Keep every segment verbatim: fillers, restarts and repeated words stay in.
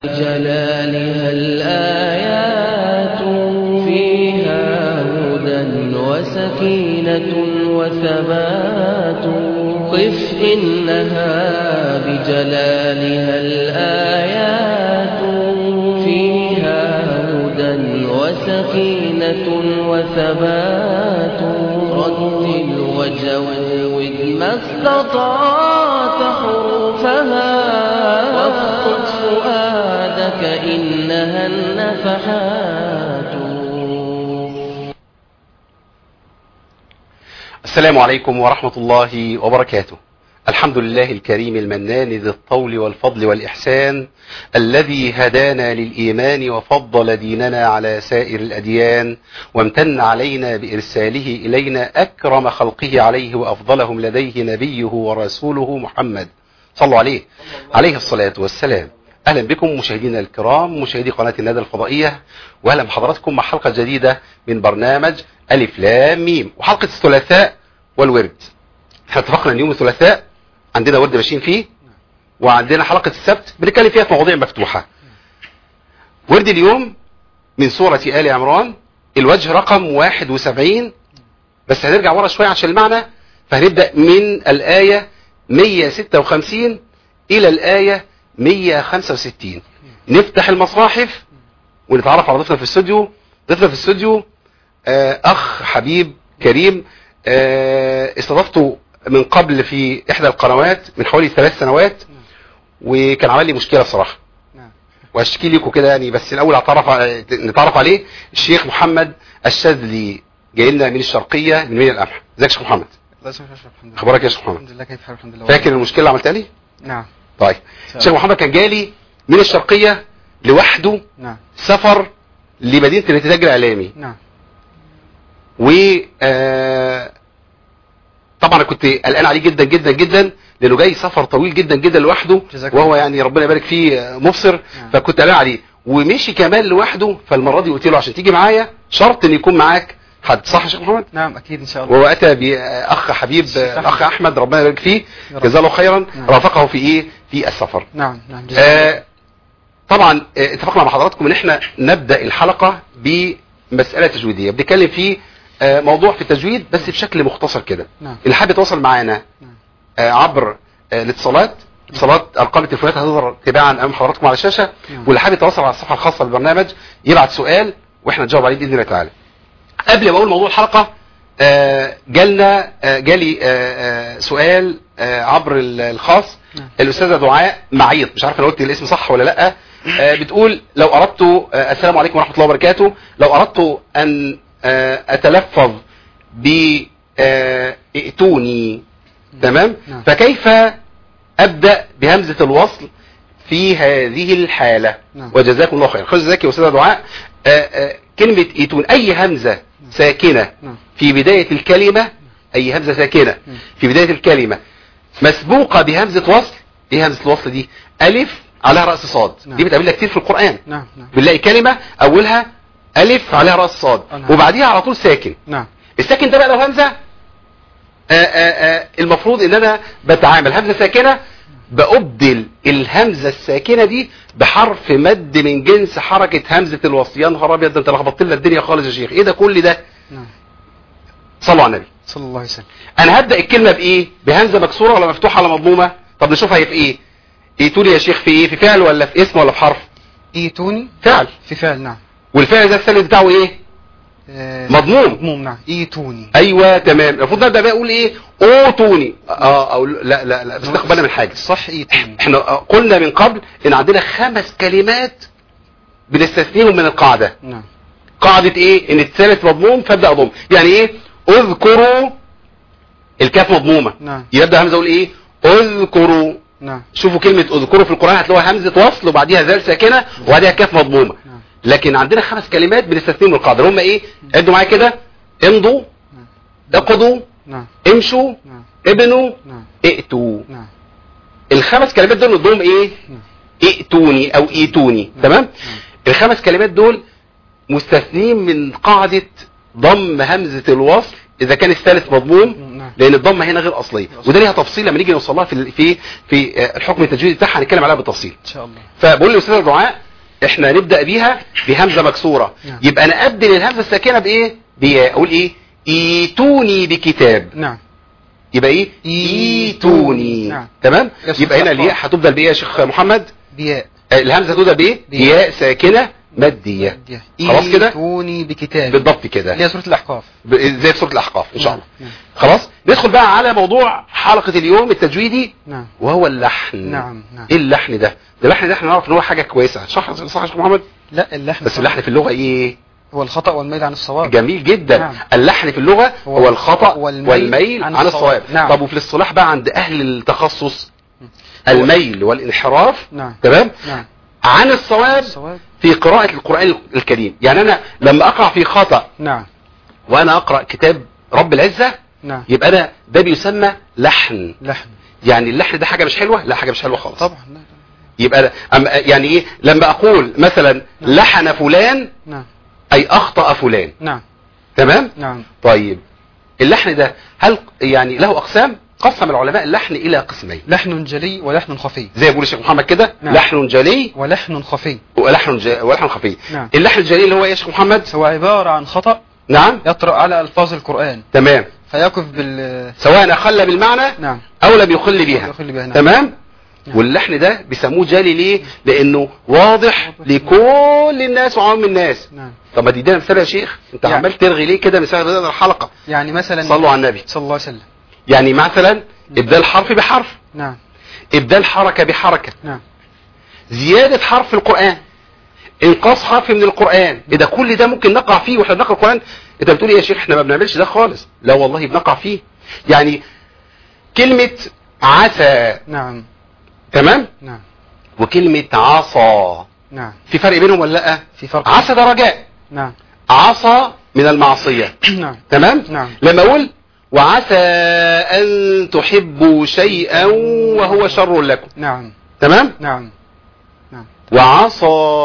جلالها الآيات فيها هدى وسكينة وثبات قف إنها بجلالها الآيات فيها هدى وسكينة وثبات رتل وجود ما استطعت حروفها واخطط فؤادك إنها النفحات. السلام عليكم ورحمة الله وبركاته. الحمد لله الكريم المنان ذي الطول والفضل والإحسان الذي هدانا للإيمان وفضل ديننا على سائر الأديان وامتن علينا بإرساله إلينا أكرم خلقه عليه وأفضلهم لديه نبيه ورسوله محمد صلوا عليه عليه الصلاة والسلام. أهلا بكم مشاهدينا الكرام مشاهدي قناة الندى الفضائية، وأهلا بحضراتكم مع حلقة جديدة من برنامج ألف لام ميم وحلقة الثلاثاء والورد. احنا اتفقنا ان يوم الثلاثاء عندنا ورد ماشيين فيه، وعندنا حلقة السبت بنتكلم فيها في مواضيع مفتوحة. ورد اليوم من سورة آل عمران الوجه رقم واحد وسبعين، بس هنرجع ورا شوية عشان المعنى، فهنبدأ من الآية مية وستة وخمسين إلى الآية مية وخمسة وستين. نفتح المصاحف ونتعرف على ضيفنا في الاستوديو. ضيفنا في الاستوديو آه أخ حبيب كريم، آه استضفته من قبل في إحدى القنوات من حوالي ثلاث سنوات، وكان عمل لي مشكلة بصراحة واشكي لكم كده يعني. بس الأول أتعرف نتعرف عليه. الشيخ محمد الشاذلي جاي لنا من الشرقية من مين القمح. ازيك يا شيخ محمد؟ اخبارك يا شيخ محمد؟ الحمد لله. كيف حالك؟ الحمد لله. فاكر المشكلة اللي عملتها لي؟ نعم. طيب الشيخ محمد كان جالي من الشرقية لوحده. نعم. سفر لمدينة الانتاج الإعلامي. نعم. و آه طبعا كنت قلقان عليه جدا جدا جدا، لانه جاي سفر طويل جدا جدا لوحده، وهو يعني ربنا يبارك فيه مبصر. نعم. فكنت قلقان عليه ومشي كمان لوحده. فالمره دي قلت له عشان تيجي معايا شرط ان يكون معاك حد. صح يا شيخ محمد؟ نعم اكيد ان شاء الله. وهو اتى باخ حبيب الاخ احمد ربنا يبارك فيه جزاه الله خيرا. نعم. رافقه في ايه في السفر. نعم نعم. آه طبعا آه اتفقنا مع حضراتكم ان احنا نبدا الحلقه بمساله تجويديه بنتكلم فيه آه موضوع في التجويد بس بشكل مختصر كده. نعم. اللي حابب يتواصل معانا آه عبر آه الاتصالات اتصالات ارقام التليفونات هتظهر تباعا امام حضراتكم على الشاشه. نعم. واللي حابب يتواصل على الصفحه الخاصه بالبرنامج يبعت سؤال واحنا نجاوب عليه باذن الله تعالى. قبل ما اقول موضوع الحلقه آه جالنا آه جالي آه آه سؤال آه عبر الخاص. نعم. الاستاذه دعاء معيط، مش عارف انا قلت الاسم صح ولا لا. آه بتقول لو اردت آه السلام عليكم ورحمه الله وبركاته، لو اردت ان آه اتلفظ ب آه ائتوني تمام. نعم. فكيف ابدا بهمزه الوصل في هذه الحاله؟ نعم. وجزاكم الله خير. خذ ذاك يا استاذه دعاء. آه آه كلمه ائتون اي همزه ساكنه في بدايه الكلمه، اي همزه ساكنه في بدايه الكلمه مسبوقه بهمزه وصل. ايه همزه الوصل دي؟ الف عليها راس صاد. نعم. دي بتقابلها كتير في القران. نعم. نعم. بنلاقي كلمه اولها الف عليها راس صاد. نعم. وبعديها على طول ساكن. نعم. الساكن ده بقى لو همزه آآ آآ المفروض ان انا بتعامل همزه ساكنه بأبدل الهمزه الساكنه دي بحرف مد من جنس حركه همزه الوصل. يا نهار ابيض، ده انت لخبطت لنا الدنيا خالص يا شيخ. ايه ده كل ده؟ نعم. صلوا على النبي صلى الله عليه وسلم. انا هبدا الكلمه بايه؟ بهمزه مكسوره ولا مفتوحه ولا مضمومه؟ طب نشوفها هي في ايه. ايتوني يا شيخ في ايه؟ في فعل ولا في اسم ولا في حرف؟ ايتوني فعل. في فعل. نعم. والفعل ده الثالث بتاعه ايه؟ آه مضموم. مضموم. نعم. ايتوني. ايوه تمام. المفروض نبدا بقى اقول ايه؟ اوتوني. اه او لا لا لا بس ناخد بالنا من حاجه. صح. ايتوني. احنا قلنا من قبل ان عندنا خمس كلمات بنستثنيهم من القاعده. نعم. قاعده ايه؟ ان الثالث مضموم فابدا اضم. يعني ايه؟ اذكروا الكاف مضمومه. نعم. يبدا همزه اقول ايه؟ اذكروا. نعم. شوفوا كلمه اذكروا في القران هتلاقوها همزه وصل وبعديها ذال ساكنه وبعديها كاف مضمومه. نعم. لكن عندنا خمس كلمات بنستثنيهم من القاعده. هم ايه؟ عدوا معايا كده. امضوا. نعم. اقضوا. نعم. امشوا. نعم. ابنوا. نعم. ائتوا. نعم. الخمس كلمات دول نضمهم ايه؟ نعم. ائتوني او ايتوني. نعم. تمام. نعم. الخمس كلمات دول مستثنين من قاعده ضم همزه الوصل اذا كان الثالث مضموم. نعم. لان الضمه هنا غير اصليه، وده ليها تفصيل لما نيجي نوصل لها في في في الحكم التجويدي بتاعها هنتكلم عليها بالتفصيل ان شاء الله. فبقول لاستاذ دعاء احنا نبدا بيها بهمزه مكسوره، نعم. يبقى انا ابدل الهمزه الساكنه بايه؟ بياء. اقول ايه؟ ايتوني بكتاب. نعم. يبقى ايه؟ ايتوني. نعم. تمام. يصح يبقى هنا الأحقاف. الياء هتبدل بايه يا شيخ محمد؟ بياء. الهمزه هتبدل بايه؟ بياء. بياء ساكنه ماديه. خلاص كده؟ ايتوني بكتاب. بالضبط كده، اللي هي سورة الأحقاف. ب- زي في سوره الاحقاف ان شاء نعم. الله. نعم. خلاص ندخل بقى على موضوع حلقه اليوم التجويدي، نعم. وهو اللحن. نعم. نعم. ايه اللحن ده؟ ده اللحن ده احنا نعرف ان هو حاجه كويسه، صح صح يا شيخ محمد؟ لا اللحن بس اللحن في اللغه ايه؟ هو الخطأ والميل عن الصواب. جميل جدا. نعم. اللحن في اللغه هو هو الخطا والميل والميل عن عن الصواب. الصواب. نعم. طب وفي الاصطلاح بقى عند اهل التخصص الميل والانحراف، نعم. تمام، نعم. عن الصواب الصواب. في قراءه القران الكريم. يعني انا لما اقع في خطا نعم. وانا اقرا كتاب رب العزه، نعم. يبقى انا ده بيسمى لحن. لحن. يعني اللحن ده حاجه مش حلوه؟ لا، حاجه مش حلوه خالص. طبعا. لا. يبقى أنا أم- يعني ايه لما اقول مثلا لحن فلان نعم. اي اخطا فلان، نعم. تمام. نعم. طيب اللحن ده هل يعني له اقسام؟ قسم العلماء اللحن الى قسمين، لحن جلي ولحن خفي. زي ما بيقول الشيخ محمد كده، نعم. لحن جلي ولحن خفي. ولحن ج... ولحن خفي. نعم. اللحن الجلي اللي هو ايه يا شيخ محمد؟ هو عبارة عن خطأ نعم. يطرأ على ألفاظ القرآن تمام. فيقف بال سواء اخل بالمعنى نعم. او لم يخل بها. يخل بها. نعم. تمام. نعم. واللحن ده بيسموه جلي ليه؟ لانه واضح لكل الناس وعام الناس. نعم. طب ما تدينا مثال يا شيخ، انت يعني- عمال ترغي ليه كده مثال بدأنا الحلقه؟ يعني مثلا صلوا على النبي. صلى الله عليه وسلم. يعني مثلا ابدال حرف بحرف، نعم. ابدال حركه بحركه، نعم. زياده حرف في القران، انقاص حرف من القران. اذا كل ده ممكن نقع فيه واحنا بنقرا القران، انت بتقول ايه يا شيخ احنا ما بنعملش ده خالص؟ لا والله بنقع فيه. يعني كلمه عسى، نعم. تمام، نعم. وكلمه عصى، نعم. في فرق بينهم ولا لا؟ في فرق. عسى ده رجاء، نعم. عصى من المعصيه. نعم. تمام. نعم. لما اقول وعسى ان تحبوا شيئا وهو شر لكم، نعم. تمام. نعم. نعم. وعصى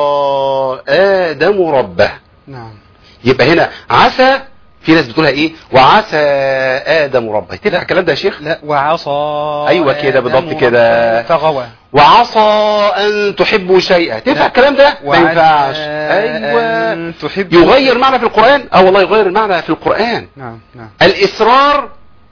آدم ربه، نعم. يبقى هنا عسى في ناس بتقولها ايه؟ وعسى آدم ربه. تنفع الكلام ده يا شيخ؟ لا وعصى. أيوة كده، بالضبط آدم كده. ربه فغوى. وعصى ان تحبوا شيئا، تنفع لا. الكلام ده؟ ما وعسى ينفعش. ايوه. أن تحب يغير معنى في القرآن؟ اه والله يغير المعنى في القرآن. نعم. نعم. الإصرار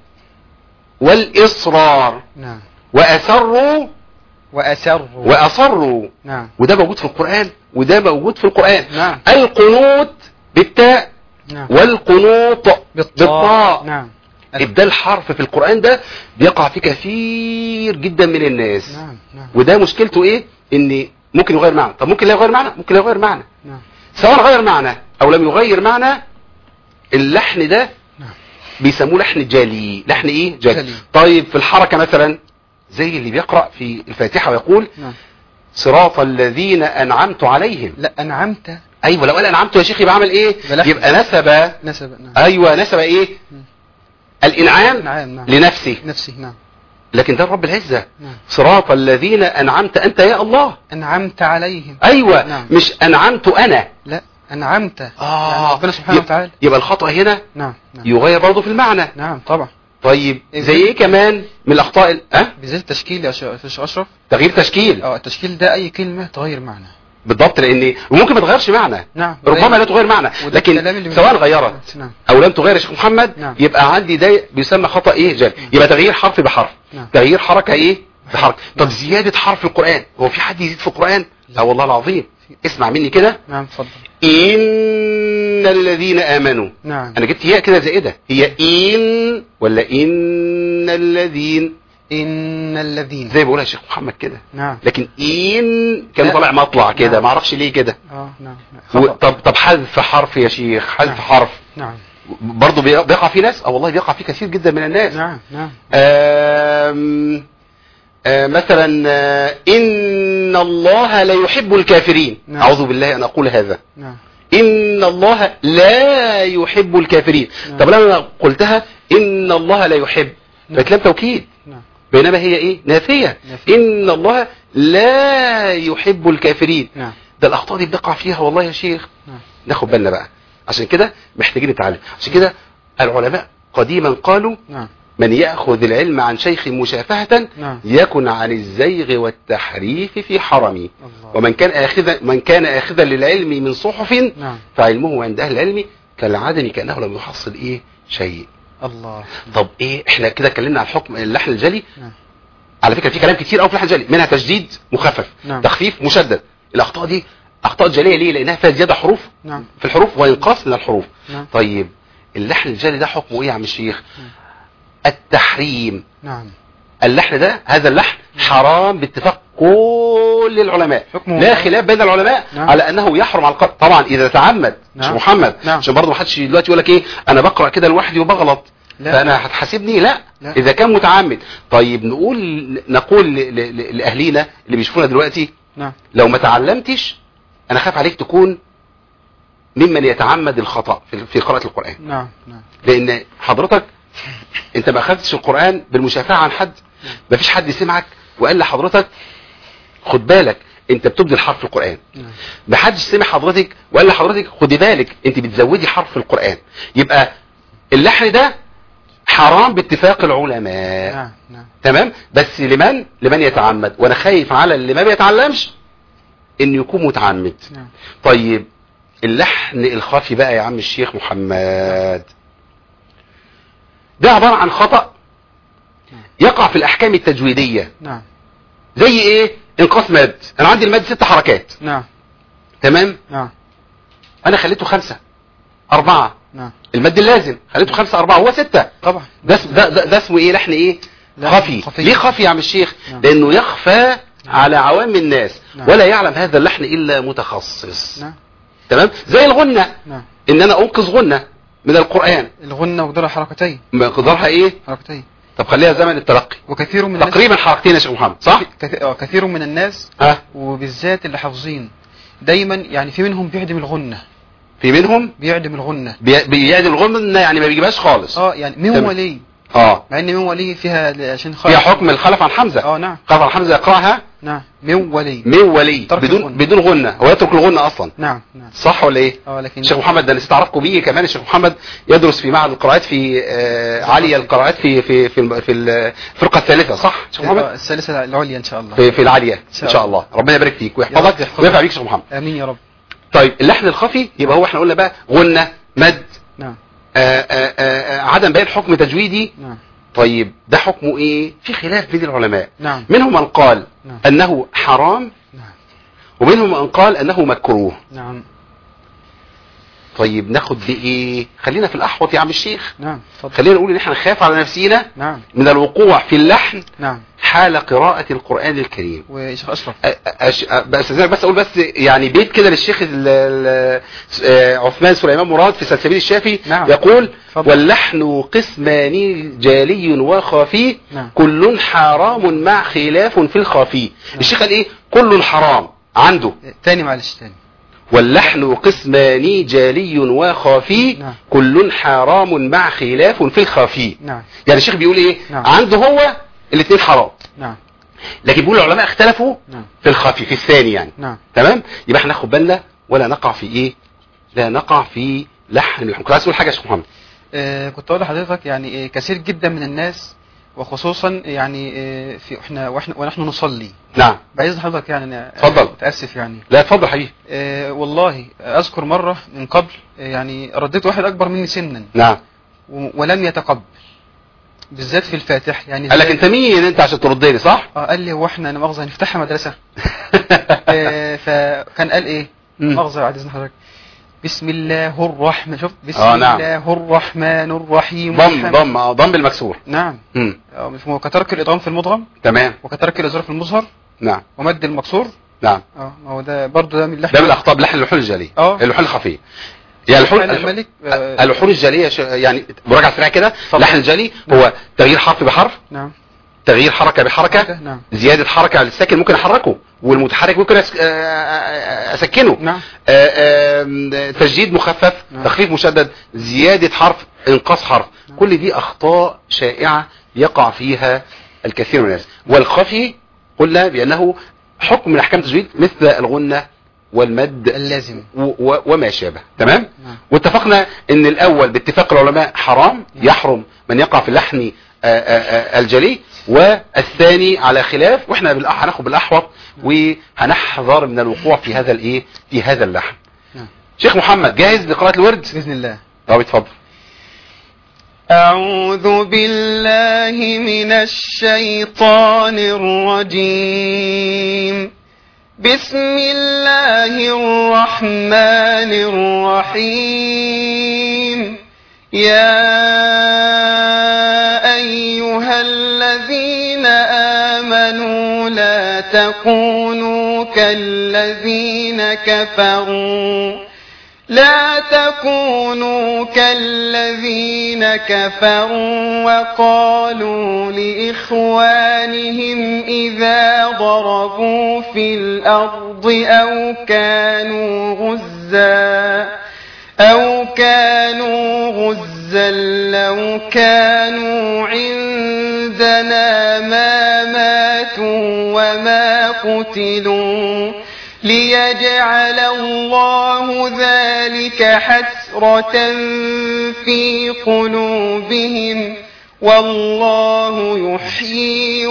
والإصرار، نعم. وأسروا وأسروا. وأصروا، نعم. وده موجود في القرآن وده موجود في القرآن. نعم. القنوت بالتاء نعم. والقنوط بالطاء. نعم. ابدال حرف في القرآن ده بيقع فيه كثير جدا من الناس. نعم. نعم. وده مشكلته ايه؟ ان ممكن يغير معنى. طب ممكن لا يغير معنى؟ ممكن لا يغير معنى. نعم. سواء غير معنى او لم يغير معنى، اللحن ده نعم. بيسموه لحن جلي. لحن ايه؟ جلي. جلي. طيب في الحركة مثلا زي اللي بيقرأ في الفاتحة ويقول نعم. صراط الذين انعمت عليهم. لا أنعمت. ايوه لو قال انعمت يا شيخ يبقى عمل ايه؟ ده لحن. يبقى نسب. نسب. نعم. ايوه نسب ايه؟ مم. الانعام نعم. نعم. لنفسه. نفسي. نعم. لكن ده رب العزة. نعم. صراط الذين انعمت انت يا الله. أنعمت عليهم. ايوه. نعم. مش انعمت انا. لا أنعمت. اه يعني ربنا سبحانه يبقى, وتعالى. يبقى الخطأ هنا نعم. نعم. يغير برضه في المعنى. نعم طبعا. طيب إيه زي ده؟ ايه كمان من الاخطاء ال- اه بالذات التشكيل يا شيخ أشرف. تغيير تشكيل. اه التشكيل ده أي كلمة تغير معنى. بالضبط، لان وممكن ما تغيرش معنى. نعم. ربما لا تغير معنى، وده الكلام لكن اللي سواء بنقوله. غيرت نعم. او لم تغير يا شيخ محمد، نعم. يبقى عندي ده بيسمى خطأ ايه؟ جل. يبقى تغيير حرف بحرف، نعم. تغيير حركة ايه؟ بحركة. طب زيادة حرف في القرآن، هو في حد يزيد في القرآن؟ لا والله العظيم. اسمع مني كده. نعم اتفضل. ان الذين امنوا. نعم. انا جبت هي كده زائدة، هي ان ولا ان الذين؟ إن الذين. زي بقولها الشيخ محمد كده. نعم. لكن ان كان لا. طالع مطلع كده، نعم. ما اعرفش ليه كده. اه نعم. و- خطأ. طب طب حذف حرف يا شيخ، حذف نعم. حرف نعم. برضه بي- بيقع في ناس. اه والله بيقع فيه كثير جدا من الناس. نعم. نعم. آم آه مثلا آه ان الله لا يحب الكافرين. نعم. اعوذ بالله ان اقول هذا. نعم. ان الله لا يحب الكافرين. نعم. طب لما أنا قلتها ان الله لا يحب، نعم. فكلام توكيد، نعم. بينما هي ايه؟ نافية. نافية. ان الله لا يحب الكافرين. نعم. ده الاخطاء دي بنقع فيها والله يا شيخ. نعم. ناخد بالنا بقى، عشان كده محتاجين نتعلم. عشان كده العلماء قديما قالوا نعم. من يأخذ العلم عن شيخ مشافهة نعم. يكن عن الزيغ والتحريف في حرمي. الله. ومن كان آخذا من كان آخذا للعلم من صحف نعم. فعلمه عند أهل العلم كالعدم كأنه لم يحصل إيه شيء. الله. طب إيه احنا كده اتكلمنا عن حكم اللحن الجلي. نعم. على فكرة في كلام كتير قوي في اللحن الجلي، منها تشديد مخفف، نعم. تخفيف مشدد. الأخطاء دي أخطاء جلية ليه؟ لأنها فيها زيادة حروف نعم. في الحروف وإنقاص من الحروف. نعم. طيب اللحن الجلي ده حكمه إيه يا عم الشيخ؟ نعم. التحريم. نعم. اللحن ده هذا اللحن حرام باتفاق كل العلماء، حكمه لا خلاف بين العلماء نعم. على انه يحرم على القارئ طبعا اذا تعمد. مش نعم. محمد نعم. عشان برضه ما حدش دلوقتي يقول لك ايه انا بقرا كده لوحدي وبغلط لا. فانا هتحاسبني. لا. لا. اذا كان متعمد. طيب نقول نقول ل- ل- لاهلينا اللي بيشوفونا دلوقتي نعم. لو ما تعلمتش انا خاف عليك تكون ممن يتعمد الخطا في في قراءه القران، نعم. نعم. لان حضرتك انت ما اخذتش القرآن بالمشافهة عن حد، ما فيش حد سمعك وقال لحضرتك خد بالك انت بتبدل حرف القرآن، نعم. ما حدش سمع حضرتك وقال لحضرتك خدي بالك انت بتزودي حرف القرآن. يبقى اللحن ده حرام باتفاق العلماء. نعم. نعم. تمام. بس لمن لمن يتعمد، وانا خايف على اللي ما بيتعلمش انه يكون متعمد. نعم. طيب اللحن الخفي بقى يا عم الشيخ محمد ده عبارة عن خطأ يقع في الأحكام التجويدية. نعم. زي إيه؟ إنقاص ماد. أنا عندي الماد ست حركات. نعم. تمام؟ نعم. أنا خليته خمسة أربعة. نعم. الماد اللازم خليته خمسة أربعة هو ستة. طبعا. ده ده ده, ده اسمه إيه؟ لحن إيه؟ لحن خفي. خفي. ليه خفي يا عم الشيخ؟ نعم. لأنه يخفى على عوام الناس. نعم. ولا يعلم هذا اللحن إلا متخصص. نعم. تمام؟ زي الغنة. نعم. إن أنا أنقذ غنة من القرآن. الغنة وقدرها حركتين. مقدارها إيه؟ حركتين. طب خليها زمن التلقي. وكثير من الناس تقريبا حركتين يا شيخ محمد صح؟ كث- آه، كثير من الناس ها؟ وبالذات اللي حافظين دايما يعني في منهم بيعدم الغنة في منهم بيعدم الغنة بي- بيعدل الغنة يعني ما بيجيبهاش خالص. اه يعني من تمام. ولي اه مع ان من ولي فيها عشان فيها حكم الخلف عن حمزة. اه نعم. خلف عن حمزة يقرأها نعم من ولي من ولي ترك بدون الغنة. بدون غنة، هو يترك الغنة اصلا. نعم. نعم. صح ولا ايه؟ اه لكن الشيخ محمد ده نسيت اعرفكم بيه كمان. الشيخ محمد يدرس في معهد القراءات في آه عالية القراءات في في في الم- في الفرقة الثالثة صح الشيخ آه، محمد؟ الثالثة العليا ان شاء الله. في في العالية ان شاء شاء الله. ربنا يبارك فيك يا رب ويحفظك يحفظك. وينفع بيك يا شيخ محمد. امين يا رب. طيب اللحن الخفي يبقى هو احنا قلنا بقى غنة مد نعم. آه آه آه عدم بيان حكم تجويدي. نعم. طيب ده حكمه ايه؟ في خلاف بين العلماء. نعم. منهم من قال نعم. انه حرام نعم. ومنهم من قال انه مكروه. نعم. طيب ناخد بايه؟ خلينا في الاحوط يا عم الشيخ. نعم. اتفضل. خلينا نقول ان احنا نخاف على نفسينا نعم. من الوقوع في اللحن نعم. حال قراءة القرآن الكريم. وشيخ اشرف أ- أش... أ- بس بس اقول بس يعني بيت كده للشيخ ال... ال... آه، عثمان سليمان مراد في سلسبيل الشافي. نعم. يقول اتفضل. واللحن قسمان جالي وخفي نعم. كل حرام مع خلاف في الخفي. الشيخ قال ايه؟ كل حرام عنده. تاني معلش تاني. واللحن قسمان جالي وخفي نعم. كل حرام مع خلاف في الخفي. نعم. يعني الشيخ بيقول ايه؟ نعم. عنده هو الاثنين حرام، نعم. لكن بيقول العلماء اختلفوا نعم. في الخفي في الثاني يعني. نعم. تمام. يبقى احنا ناخد بالنا ولا نقع في ايه؟ لا نقع في لحن من الحكم. كنت عايز تقول حاجه يا شيخ محمد؟ آه كنت اقول لحضرتك يعني آه كثير جدا من الناس وخصوصا يعني آه في احنا واحنا ونحن نصلي. نعم. بعايز حضرتك يعني أنا اتفضل. متاسف يعني لا اتفضل حبيبي. آه والله اذكر مره من قبل آه يعني رديت واحد اكبر مني سنا نعم. و- ولم يتقبل بالذات في الفاتح يعني قال لك إزاي؟ انت مين انت عشان تردني صح؟ اه قال لي هو احنا انا مؤاخذه هنفتحها مدرسه. آه فكان قال ايه؟ مم. مؤاخذه بعد اذن حضرتك. بسم الله الرحمن شوف بسم آه نعم. الله الرحمن الرحيم. ضم الحمد- ضم آه، ضم بالمكسور. نعم. امم آه، مفهوم. كترك الادغام في المدغم تمام. وكترك الازرار في المظهر نعم. ومد المكسور. نعم. اه ما هو ده برضه ده من اللحن. ده من الاخطاء بلحن اللحون الجاليه. اه. اللحون الخفيه. يعني اللحون سبحان الملك. آه، اللحون الجاليه ش- يعني مراجعه سريعه كده. اتفضل. اللحن الجالي نعم. هو تغيير حرف بحرف، نعم. تغيير حركه بحركه، نعم. زياده حركه على الساكن ممكن احركه والمتحرك ممكن أس- آه، آه، اسكنه. نعم. آه، آه، تشديد مخفف، نعم. تخفيف مشدد، زياده حرف، انقاص حرف. كل دي اخطاء شائعه يقع فيها الكثير من الناس. والخفي قلنا بانه حكم من احكام التجويد مثل الغنه والمد اللازم. و- و- وما شابه. تمام. نعم. واتفقنا ان الاول باتفاق العلماء حرام، نعم. يحرم من يقع في اللحن الجلي، والثاني على خلاف، واحنا هناخد بالاحوط وهنحذر من الوقوع في هذا الايه في هذا اللحن. شيخ محمد جاهز لقراءة الورد بإذن الله؟ طب اتفضل. أعوذ بالله من الشيطان الرجيم. بسم الله الرحمن الرحيم. يا أيها الذين آمنوا لا تكونوا كالذين كفروا لا تكونوا كالذين كفروا وقالوا لإخوانهم إذا ضربوا في الأرض أو كانوا غزا أو كانوا غزا لو كانوا عندنا ما ماتوا وما قتلوا ليجعل الله ذلك حسرة في قلوبهم والله يحيي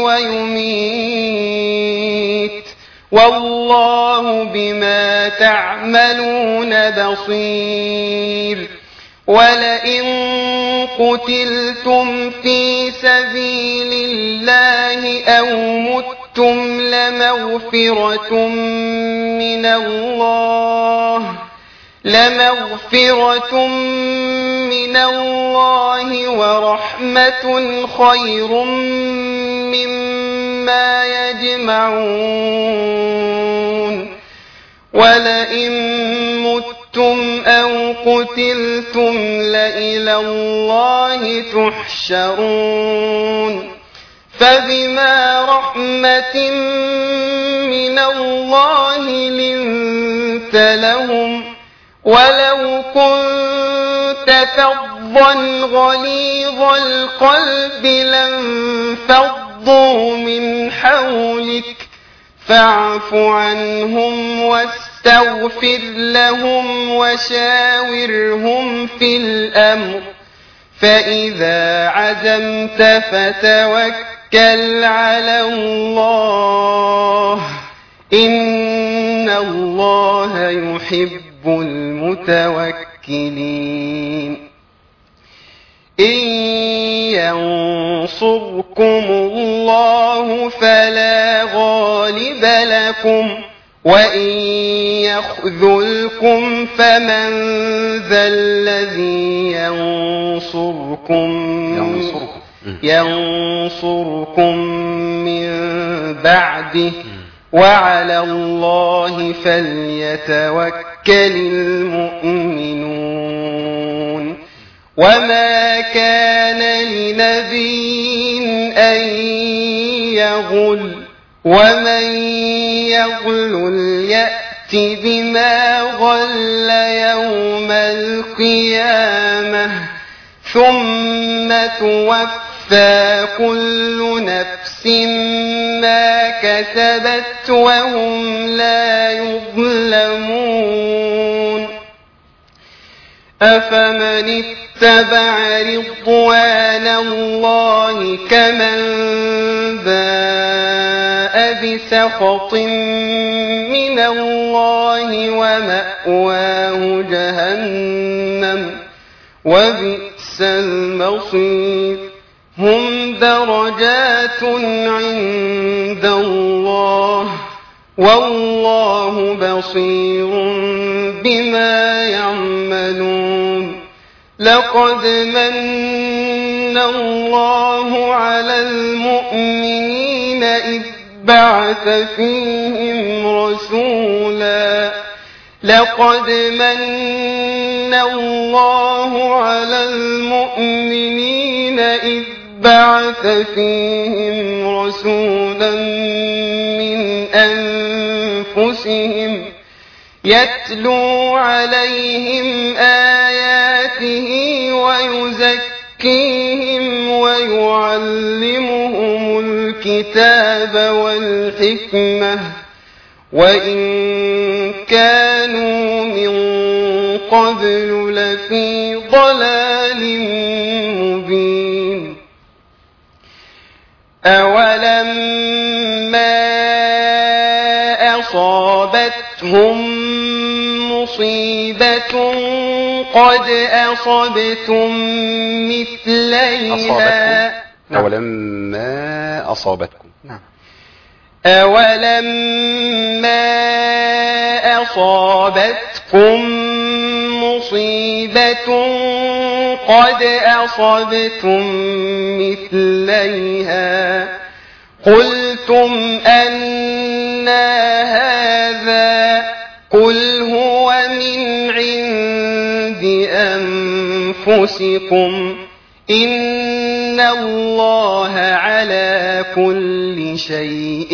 ويميت والله بما تعملون بصير. ولئن قتلتم في سبيل الله أو متم لمغفرة من الله لمغفرة من الله ورحمة خير مما يجمعون. ولئن متم أو قتلتم لإلى الله تحشرون. فبما رحمة من الله لنت لهم ولو كنت فظا غليظ القلب لانفضوا من حولك فاعف عنهم واستغفر لهم وشاورهم في الأمر فإذا عزمت فتوكل على الله إن الله يحب المتوكلين. إن ينصركم الله فلا غالب لكم وإن يخذلكم فمن ذا الذي ينصركم ينصركم ينصركم من بعده وعلى الله فليتوكل المؤمنون. وما كان لنبي أن يغل ومن يغلل يأت بما غل يوم القيامة ثم توفى كل نفس ما كسبت وهم لا يظلمون. أفمن اتبع رضوان الله كمن باء بسخط من الله ومأواه جهنم وبئس المصير. هم درجات عند الله والله بصير بما يعملون. لقد من الله على المؤمنين إذ بعث فيهم رسولا لقد من الله على المؤمنين إذ بعث فيهم رسولا من أنفسهم يتلو عليهم آياته ويزكيهم ويعلمهم الكتاب والحكمة وإن كانوا من قبل لفي ضلال مبين. أولما أصابتهم مصيبة قد أصبتم مثليها أصابتكم أولما أصابتكم نعم. أولما أصابتكم مصيبة قد أصبتم مثليها قلتم أنى هذا قل هو من عند أنفسكم إن الله على كل شيء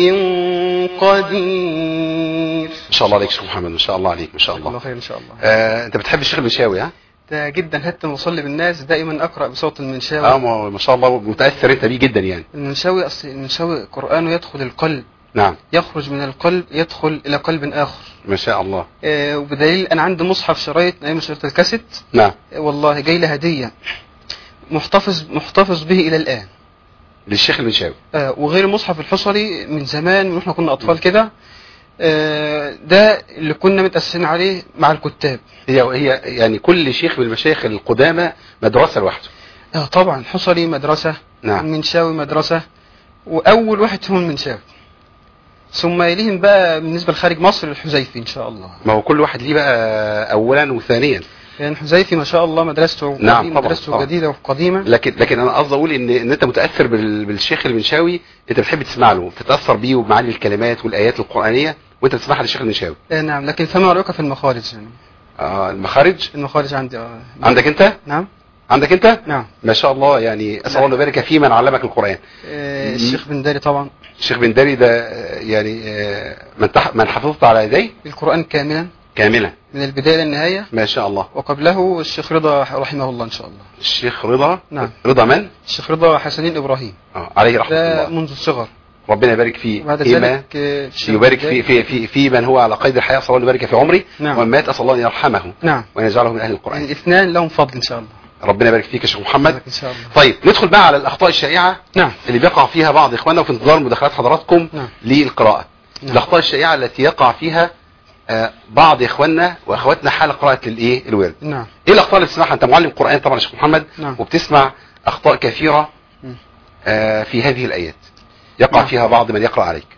قدير. ما شاء الله عليك شيخ محمد، ما شاء الله عليك، ما شاء الله. الله خير إن شاء الله. آه، أنت بتحب الشيخ المنشاوي؟ ها؟ ده جدا، حتى مصلي بالناس دائما أقرأ بصوت المنشاوي. اه ما شاء الله متأثر أنت بيه جدا يعني. المنشاوي أصل المنشاوي قرآنه يدخل القلب. نعم. يخرج من القلب يدخل إلى قلب آخر. ما شاء الله. آه، وبدليل أنا عندي مصحف شرايط أيام شريط الكاسيت. نعم. آه والله جاي لي هدية، محتفظ محتفظ به إلى الآن. للشيخ المنشاوي. آه، وغير المصحف الحصري من زمان ونحن كنا أطفال كده. آه، ده اللي كنا متأسسين عليه مع الكتاب. هي هي يعني كل شيخ من المشايخ القدامى مدرسة لوحده. آه طبعا، حصري مدرسة. نعم. المنشاوي مدرسة، وأول واحد فيهم المنشاوي، ثم يليهم بقى بالنسبة لخارج مصر الحذيفي إن شاء الله. ما هو كل واحد ليه بقى أولا وثانيا. يعني الحذيفي ما شاء الله مدرسته نعم طبعا مدرسته طبعا. جديدة وقديمة. لكن لكن أنا قصدي أقول إن إن أنت متأثر بال- بالشيخ المنشاوي، أنت بتحب تسمع له، بتتأثر بيه وبمعاني الكلمات والآيات القرآنية وأنت بتسمعها للشيخ المنشاوي. آه نعم، لكن فما رأيك في المخارج؟ يعني آه المخارج المخارج عندي. آه عندك أنت؟ نعم. عندك أنت؟ نعم. ما شاء الله، يعني أسأل الله أن يبارك في من علمك القرآن. آه الشيخ بن داري طبعا. الشيخ بن داري ده آه، يعني آه، من تح- من حفظت على يديه القرآن كاملا كاملة من البداية للنهاية. ما شاء الله. وقبله الشيخ رضا رحمه الله إن شاء الله. الشيخ رضا. نعم. رضا من؟ الشيخ رضا حسنين إبراهيم. آه. عليه رحمة ده الله. منذ الصغر. ربنا يبارك فيه. وبعد إيما ذلك آه، الشيخ يبارك بن في داري. في في في من هو على قيد الحياة، صلى الله يبارك في عمري. نعم. ومن مات أسأل الله أن يرحمه نعم. وأن يجعله من أهل يعني القرآن. الاثنان لهم فضل إن شاء الله. ربنا يبارك فيك يا شيخ محمد. إن شاء الله. طيب ندخل بقى على الأخطاء الشائعة نعم. اللي بيقع فيها بعض إخواننا، وفي انتظار مداخلات حضراتكم نعم. للقراءة. نعم. الأخطاء الشائعة التي يقع فيها آه، بعض إخواننا وأخواتنا حال قراءة الإيه الورد. نعم. إيه الأخطاء اللي بتسمعها؟ أنت معلم قرآن طبعا يا شيخ محمد. نعم. وبتسمع أخطاء كثيرة مم. آه، في هذه الآيات يقع نعم. فيها بعض من يقرأ عليك.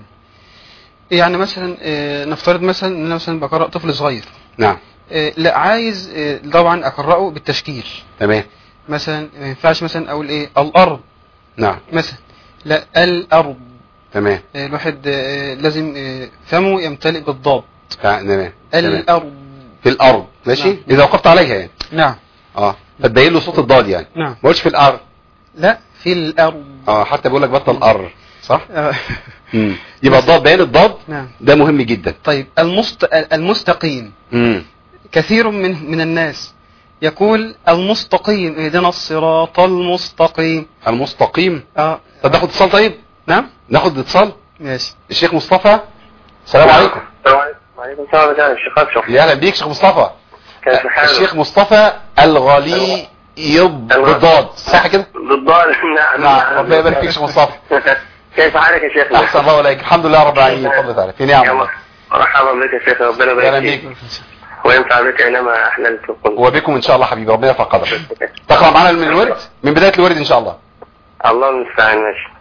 يعني مثلا آه، نفترض مثلا ان انا مثلا بقرأ طفل صغير. نعم. آه، لا عايز آه، طبعا اقرأه بالتشكيل. تمام. مثلا ما ينفعش مثلا اقول ايه الارض نعم. مثلا، لا الارض. تمام. آه، الواحد آه، لازم آه، فمه يمتلئ بالضاد. تمام. تمام. الارض في الأرض ماشي. نعم. إذا وقفت عليها يعني. نعم. اه فتبين له صوت الضاد يعني. نعم. ما قلتش في الأرض. لا في الارض. اه حتى بيقول لك بطل أر صح. آه، امم يبقى الضاد بيان الضاد. نعم. ده مهم جدا. طيب المست... المستقيم. امم كثير من من الناس يقول المستقيم، اهدنا الصراط المستقيم. المستقيم. اه طب ناخد اتصال طيب. نعم ناخد اتصال. ماشي. الشيخ مصطفى. السلام عليكم. وعليكم السلام ورحمة الله. الشيخ أشرف يا اهلا بيك شيخ مصطفى. كيف حالك؟ الشيخ مصطفى الغلي يض بالضاد صح كده؟ بالضاد. نعم نعم ربنا يبارك فيك يا شيخ مصطفى. كيف حالك يا شيخ؟ احسن الله عليك الحمد لله رب العالمين بفضل تعالى في نعم. مرحبا بك يا شيخ، ربنا اهلا يبارك بيك فيك وينفع بك اينما احللت وقلت. وبكم ان شاء الله حبيبي ربنا يرفع قدرك. تقرا معانا من الورد من بدايه الورد ان شاء الله. الله المستعان. ماشي.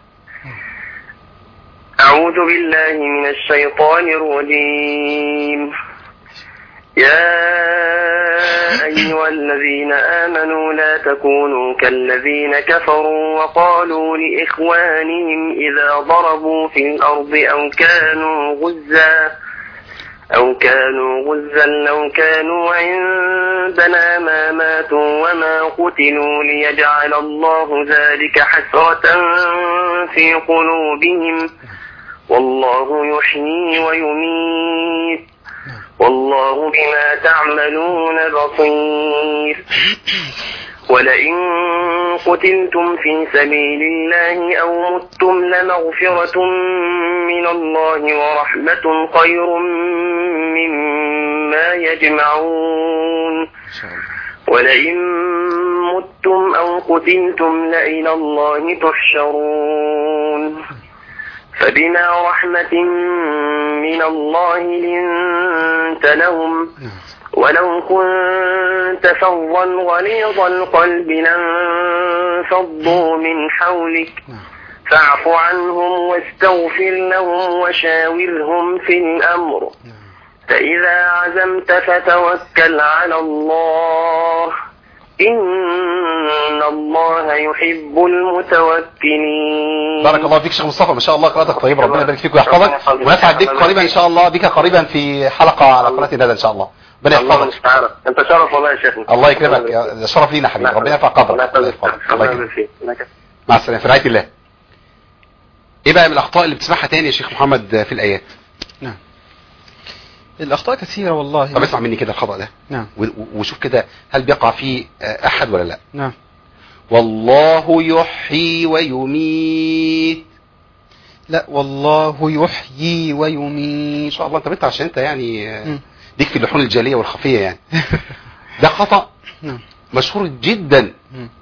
أعوذ بالله من الشيطان الرجيم. يا أيها الذين آمنوا لا تكونوا كالذين كفروا وقالوا لإخوانهم إذا ضربوا في الأرض أو كانوا غزا أو كانوا غزا لو كانوا عندنا ما ماتوا وما قتلوا ليجعل الله ذلك حسرة في قلوبهم والله يحيي ويميت والله بما تعملون بصير. ولئن قتلتم في سبيل الله أو متم لمغفرة من الله ورحمة خير مما يجمعون. ولئن مت متم أو قتلتم لإلى الله تحشرون فبما رحمة من الله لنت لهم ولو كنت فظا غليظ القلب لانفضوا من حولك فاعف عنهم واستغفر لهم وشاورهم في الأمر فإذا عزمت فتوكل على الله إن الله يحب المتوكلين. بارك الله فيك شيخ مصطفى، ما شاء الله قراءتك طيبة، ربنا يبارك فيك ويحفظك، ونسعد بك قريبا إن شاء الله، بك قريبا في حلقة على قناة الندى إن شاء الله. ربنا يحفظك. أنت شرف والله يا شيخ. الله يكرمك، شرف لينا حبيبي، ربنا يرفع قدرك. الله يكرمك. مع السلامة، في رعاية الله. إيه بقى من الأخطاء اللي بتسمعها تاني يا شيخ محمد في الآيات؟ نعم. الأخطاء كثيرة والله. طب اسمع مني كده الخطأ ده. نعم. وشوف كده هل بيقع فيه أحد ولا لا. نعم. والله يحيي ويميت. لا، والله يحيي ويميت. ان شاء الله انت بنت عشان انت يعني ديك في اللحون الجالية والخفية يعني. ده خطأ مشهور جدا.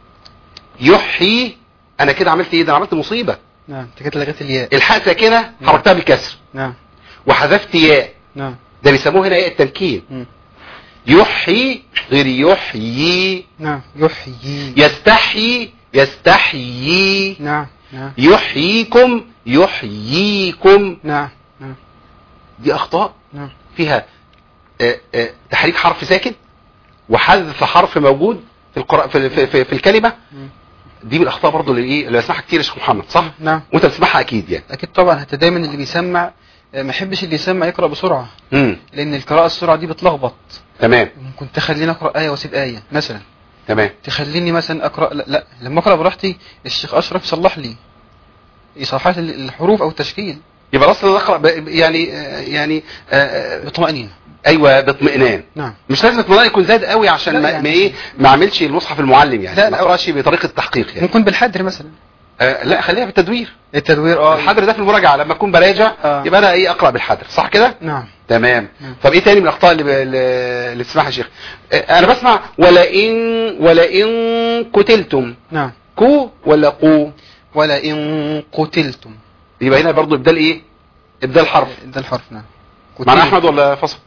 يحيي، انا كده عملت ايه؟ ده عملت مصيبة. نعم. انت كده لغيت الياء، الحاء ساكنة حركتها بالكسر. نعم. وحذفت ياء. نعم. ده بيسموه هنا ياء التمكين. م. يحيي غير يحيي. نعم. يحيي. يستحيي يستحيي. نعم. نعم. يحييكم يحييكم. نعم. نعم. دي اخطاء. نعم. فيها آآ آآ تحريك حرف ساكن وحذف حرف موجود في القراءة في, في, في, في الكلمة. م. دي من الاخطاء برضو اللي ايه اللي بسمعها كتير يا شيخ محمد، صح؟ نعم. وانت بتسمعها اكيد يعني. اكيد طبعا، حتى دايما اللي بيسمع ما يحبش اللي يسمع يقرأ بسرعة. امم لان القراءة السرعة دي بتلخبط. تمام. ممكن تخليني اقرأ آية واسيب آية مثلا. تمام. تخليني مثلا اقرأ لا, لا. لما اقرأ براحتي الشيخ اشرف يصلح لي، يصحح لي الحروف او التشكيل. يبقى اصلا اقرأ يعني يعني بطمأنينة. ايوه باطمئنان. نعم. مش لازم الاطمئنان يكون زاد قوي عشان ما, يعني ما ايه ما اعملش المصحف المعلم يعني. لا ما اقراش بطريقه التحقيق يعني. ممكن بالحدر مثلا. آه لا خليها بالتدوير. التدوير اه الحدر ده في المراجعه لما اكون براجع آه. يبقى انا ايه اقرا بالحدر، صح كده؟ نعم. تمام. نعم. طب ايه تاني من الاخطاء اللي اللي تسمعها يا شيخ؟ آه انا بسمع ولئن ولئن قتلتم. نعم. كو ولا قو؟ ولئن قتلتم. يبقى هنا برضو ابدال ايه؟ ابدال حرف. ابدال حرف. نعم. معنا احمد ولا فصل؟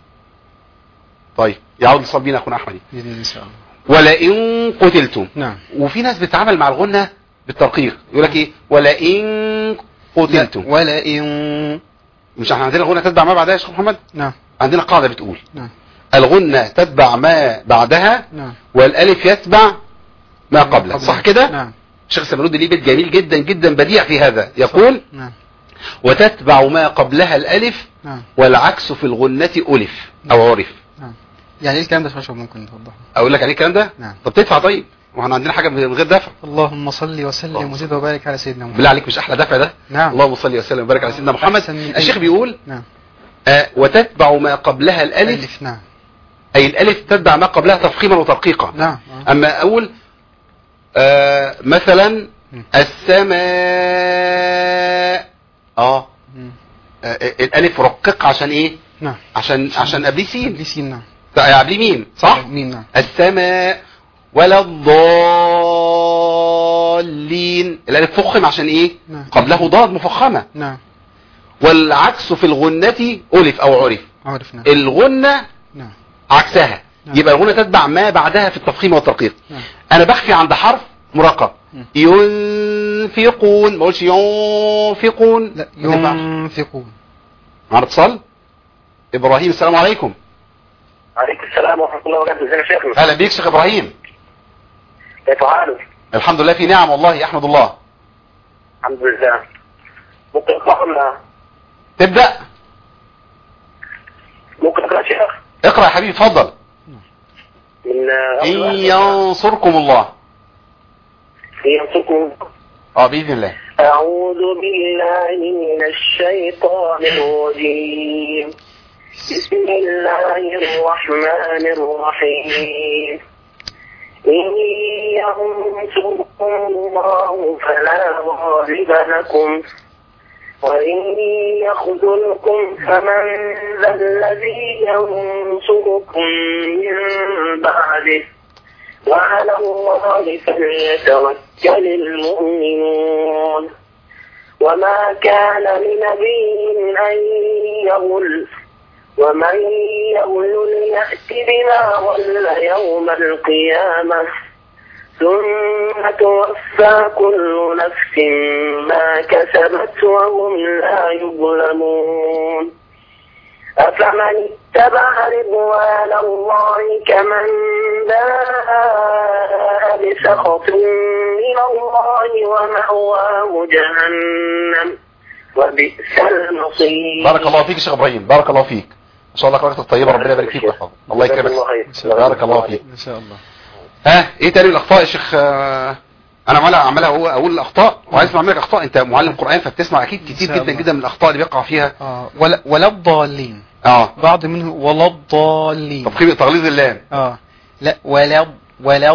طيب يعود الاتصال بينا اخونا احمد ان شاء الله. ولئن قتلتم. نعم. وفي ناس بتتعامل مع الغنة بالترقيق، يقول لك ايه؟ ولئن قتلتم. ولئن. مش احنا عندنا الغنة تتبع ما بعدها يا شيخ محمد؟ نعم. عندنا قاعدة بتقول نعم. الغنة تتبع ما بعدها. نعم. والالف يتبع ما قبله، صح كده؟ نعم. الشيخ السمرودي ليه بيت جميل جدا جدا بديع في هذا، يقول نعم. وتتبع ما قبلها الالف نعم. والعكس في الغنة الف او عرف. نعم. يعني ايه الكلام ده يا شباب؟ ممكن توضحه؟ اقول لك عليه الكلام ده؟ نعم. طب تدفع طيب، واحنا عندنا حاجه من غير دفع. اللهم صل وسلم وزد وبارك على سيدنا محمد. بالله عليك مش احلى دفع ده؟ نعم. اللهم صل وسلم وبارك على سيدنا محمد. الشيخ بيقول نعم. آه وتتبع ما قبلها الالف. ألف. نعم. اي الالف تتبع ما قبلها تفخيما وترقيقا. نعم. آه. اما اقول آه مثلا م. السماء اه, آه الالف رقق عشان ايه؟ نعم. عشان عشان قبليه سين. قبليه سين. نعم. قبليه ميم، صح؟ ميم. نعم. السماء ولا الضالين، الالف فخم عشان ايه؟ نعم. قبله ضاد مفخمه. نعم. والعكس في الغنة الف او عرف. عرف. نعم. الغنة نعم. عكسها. نعم. يبقى الغنة تتبع ما بعدها في التفخيم والترقيق. نعم. انا بخفي عند حرف مرقق. ينفقون، ما اقولش ينفقون، لا ينفقون. معنا اتصال. ابراهيم السلام عليكم. عليكم السلام ورحمة الله وبركاته. ازيك يا شيخنا؟ اهلا بيك شيخ ابراهيم. كيف حالك؟ الحمد لله في نعم والله، احمد الله. الحمد لله. ممكن اقرا ولا تبدأ؟ ممكن اقرا شيخ؟ اقرا يا حبيبي اتفضل. من ان ينصركم الله. ان ينصركم اه باذن الله. اعوذ بالله من الشيطان الرجيم. بسم الله الرحمن الرحيم. إن ينصركم الله فلا غالب لكم وإن يخذلكم فمن ذا الذي ينصركم من بعده وعلى الله فليتوكل المؤمنون وما كان لنبي أن يغل ومن يغل يأت بما غل يوم القيامة ثم توفى كل نفس ما كسبت وهم لا يظلمون أفمن اتبع رضوان الله كمن باء بسخط من الله ومأواه جهنم وبئس المصير. بارك الله فيك يا شيخ ابراهيم، بارك الله فيك، ان شاء الله قراءتك طيبه، ربنا يبارك فيك ويحفظك. الله يكرمك، بارك الله فيك ان شاء الله. ها ايه تاني الاخطاء يا شيخ؟ آه انا عمال عمال اقول الاخطاء وعايز اسمع منك اخطاء، انت معلم قران فبتسمع اكيد كتير جدا جدا من الاخطاء اللي بيقع فيها. اه ولا ولا الضالين، اه بعض منه ولا الضالين. تفخيم تغليظ اللام. اه لا ولا ولا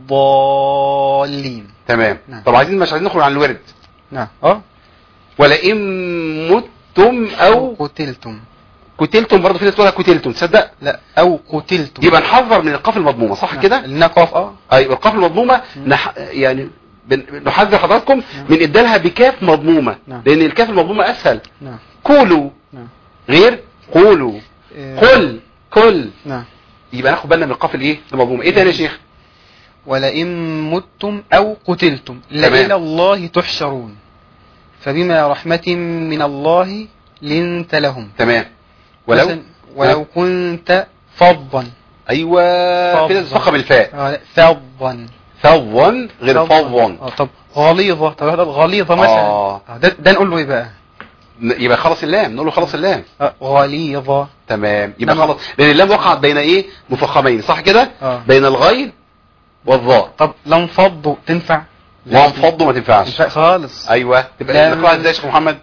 الضالين. تمام. نعم. طب عايزين مش عايزين نخرج عن الورد. نعم. اه ولئن متم او قتلتم. قتلتم برضه في ناس تقولها قتلتم، تصدق؟ لا او قتلتم. يبقى نحذر من القاف المضمومه، صح كده؟ لانها قاف. اه ايوه القاف المضمومه نح... يعني بن... نحذر حضراتكم نعم. من ادالها بكاف مضمومه. نعم. لان الكاف المضمومه اسهل. نعم. قولوا. نعم. غير قولوا. إيه. قل كل. نعم. يبقى ناخد بالنا من القاف الايه المضمومه. ايه تاني يا شيخ؟ ولئن متم او قتلتم لإلى الله تحشرون فبما رحمة من الله لنت لهم. تمام. ولو ولو كنت فظا. ايوه كده تفخم الفاء. آه فظا. فظا غير فظا. اه طب غليظه. طب غليظه مثلا. اه ده, ده نقول له ايه بقى؟ يبقى خلص اللام، نقول له خلص اللام. آه غليظه. تمام. يبقى نعم. خلص، لان اللام وقعت بين ايه مفخمين، صح كده؟ آه. بين الغين والظاء. طب لانفضوا تنفع؟ وانفضوا ما تنفعش خالص. ايوه تبقى لن- نقراها ازاي يا شيخ محمد؟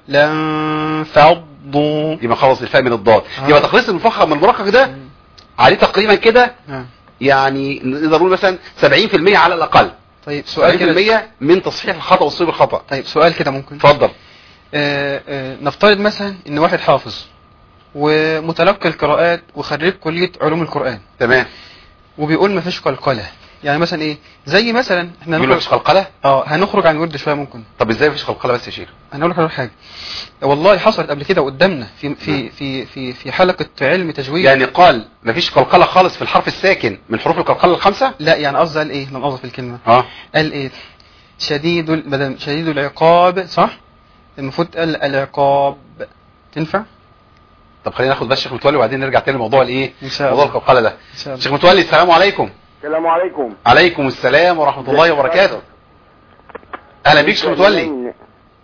لانفضوا. يبقى خلص الفاء من الضاد. آه. يبقى تخليص المفخم من المرقق ده عليه تقريبا كده آه. يعني نقدر نقول مثلا سبعين في المية على الاقل. طيب سؤال كده. سبعين في المية من تصحيح الخطا وتصويب الخطا. طيب سؤال كده ممكن. اتفضل. آه آه نفترض مثلا ان واحد حافظ ومتلقي القراءات وخريج كلية علوم القرآن، تمام. وبيقول ما فيش قلقلة، يعني مثلا ايه زي مثلا احنا يقول لك مش قلقله؟ اه هنخرج عن الورد شويه ممكن. طب ازاي مفيش قلقله بس يا شيخ؟ انا اقول لك على حاجه والله حصلت قبل كده قدامنا في في في في في حلقه علم تجويد. يعني قال مفيش قلقله خالص في الحرف الساكن من حروف القلقله الخمسه؟ لا يعني قصدي قال ايه لما قصدي في الكلمه اه قال ايه شديد ال- بدل شديد العقاب، صح؟ المفروض قال العقاب. تنفع طب خلينا ناخد بس الشيخ متولي وبعدين نرجع تاني لموضوع الايه ان شاء موضوع الله. القلقله ده. ان شاء الله. الشيخ متولي السلام عليكم. السلام عليكم. عليكم السلام ورحمه الله وبركاته. اهلا بيك شيخ متولي.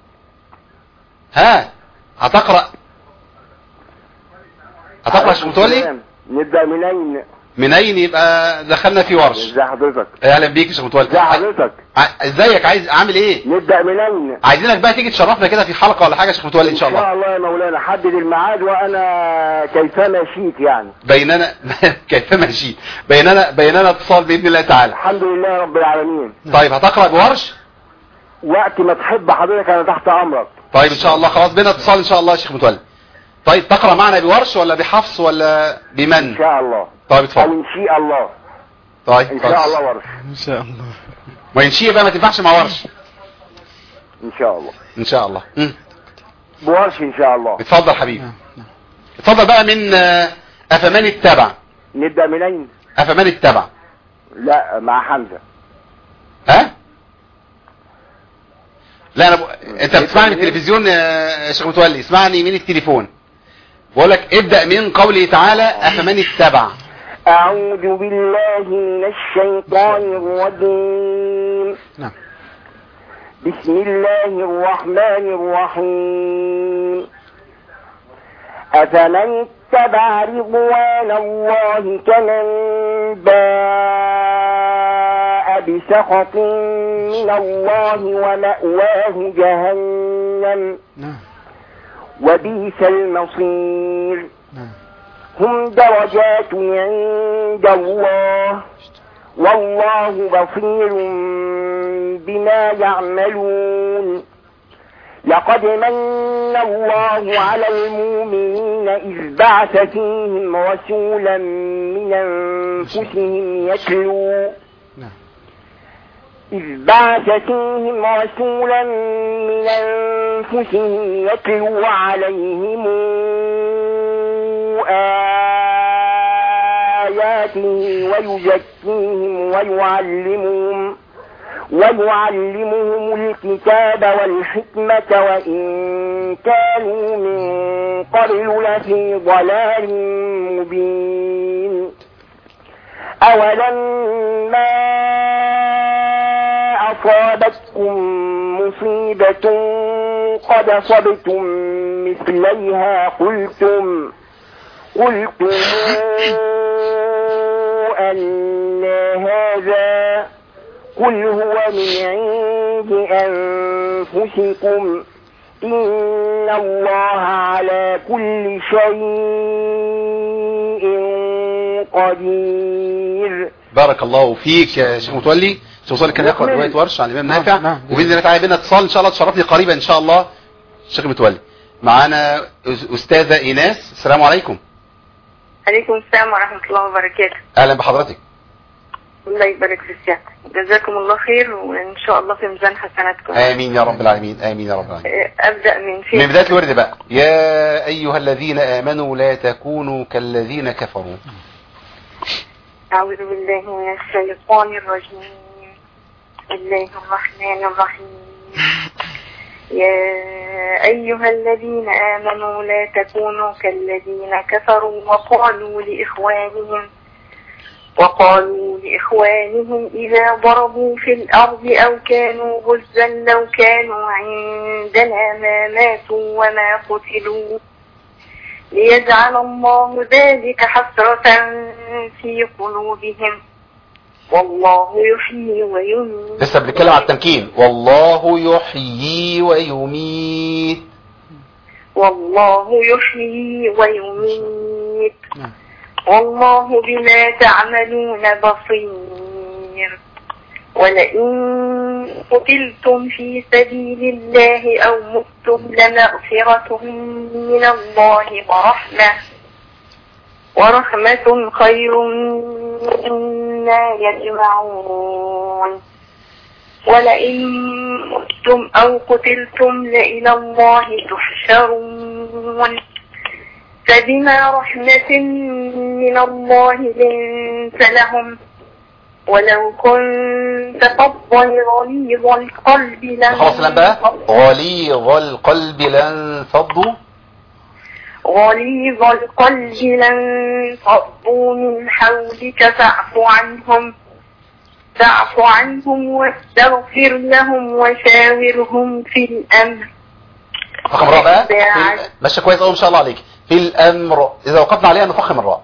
ها هتقرا هتقرا يا شيخ متولي؟ نبدأ منين؟ منين؟ يبقى دخلنا في ورش. ازي حضرتك؟ اهلا بيك يا شيخ متولي. ازي حضرتك؟ ع- ازيك؟ عايز عامل ايه؟ نبدأ منين؟ عايزينك بقى تيجي تشرفنا كده في حلقه ولا حاجه يا شيخ متولي ان شاء ان شاء الله. الله يا مولانا، حدد الميعاد وانا كيفما شئت يعني. بيننا كيفما شئت. بيننا بيننا اتصال باذن الله تعالى. الحمد لله رب العالمين. طيب هتقرا بورش؟ وقت ما تحب حضرتك انا تحت امرك. طيب ان شاء الله خلاص بينا اتصال ان شاء الله يا شيخ متولي. طيب تقرا معنا بورش ولا بحفص ولا بمن؟ ان شاء الله. طيب او اتفضل. ان شاء الله. طيب ان شاء خلاص. الله ورش. ان شاء الله. وان شئ بقى ما تنفعش مع ورش. ان شاء الله. ان شاء الله. مم. بورش ان شاء الله. اتفضل حبيبي. نعم، نعم. اتفضل بقى من آه، افمن اتبع. نبدأ منين؟ افمن اتبع. لا مع حمزة. ها؟ لا انا ب... انت بتسمعني من التلفزيون يا شيخ متولي، اسمعني من التليفون. بقول لك ابدأ من قوله تعالى افمن اتبع. أعوذ بالله من الشيطان الرجيم. نعم. بسم الله الرحمن الرحيم. أفمن اتبع رضوان الله كمن باء بسخط من الله ومأواه جهنم نعم. وبئس المصير. نعم. هم درجات عند الله والله بصير بما يعملون. لقد من الله على المؤمنين إذ بعث فيهم رسولا من أنفسهم يتلو نعم. إذ بعث فيهم رسولا من أنفسهم يتلو عليهم آياته ويزكيهم ويعلمهم ويعلمهم الكتاب والحكمة وإن كانوا من قبل لفي ضلال مبين. أولما أصابتكم مصيبة قد أصبتم مثليها قلتم قلتم أن هذا قل هو من عند أنفسكم إن الله على كل شيء قدير. بارك الله فيك يا شيخ متولي. شيخ متولي كان يقرأ رواية ورش عن الإمام نافع، نعم. وبإذن الله تعالى بينا اتصال إن شاء الله، تشرفني قريبا إن شاء الله. شيخ متولي معانا أستاذة إيناس. السلام عليكم. عليكم السلام ورحمة الله وبركاته. أهلا بحضرتك. الله يبارك في سيادتك، جزاكم الله خير وإن شاء الله في ميزان حسناتكم. آمين يا رب العالمين، آمين يا رب العالمين. أبدأ من فين؟ من بداية الورد بقى. يا أيها الذين آمنوا لا تكونوا كالذين كفروا. أعوذ بالله من الشيطان الرجيم. الله الرحمن الرحيم. يا أيها الذين آمنوا لا تكونوا كالذين كفروا وقالوا لإخوانهم وقالوا لإخوانهم إذا ضربوا في الأرض أو كانوا غزا لو كانوا عندنا ما ماتوا وما قتلوا ليجعل الله ذلك حسرة في قلوبهم والله يحيي ويميت. لسه بنتكلم على التمكين. والله يحيي ويميت. والله يحيي ويميت والله بما تعملون بصير. ولئن قتلتم في سبيل الله أو متم لمغفرة من الله ورحمة ورحمة خير مما يجمعون. ولئن متم أو قتلتم لإلى الله تحشرون. فبما رحمة من الله لنت لهم ولو كنت فظا غليظ القلب لن خلاص الآن بقى. غليظ القلب لن فضوا غليظ القلب لن فضوا من حولك فاعف عنهم فاعف عنهم واستغفر لهم وشاورهم في الأمر. فخم الراء بقى ماشي كويس قوي ان شاء الله عليك. في الامر اذا وقفنا عليها نفخم الراء.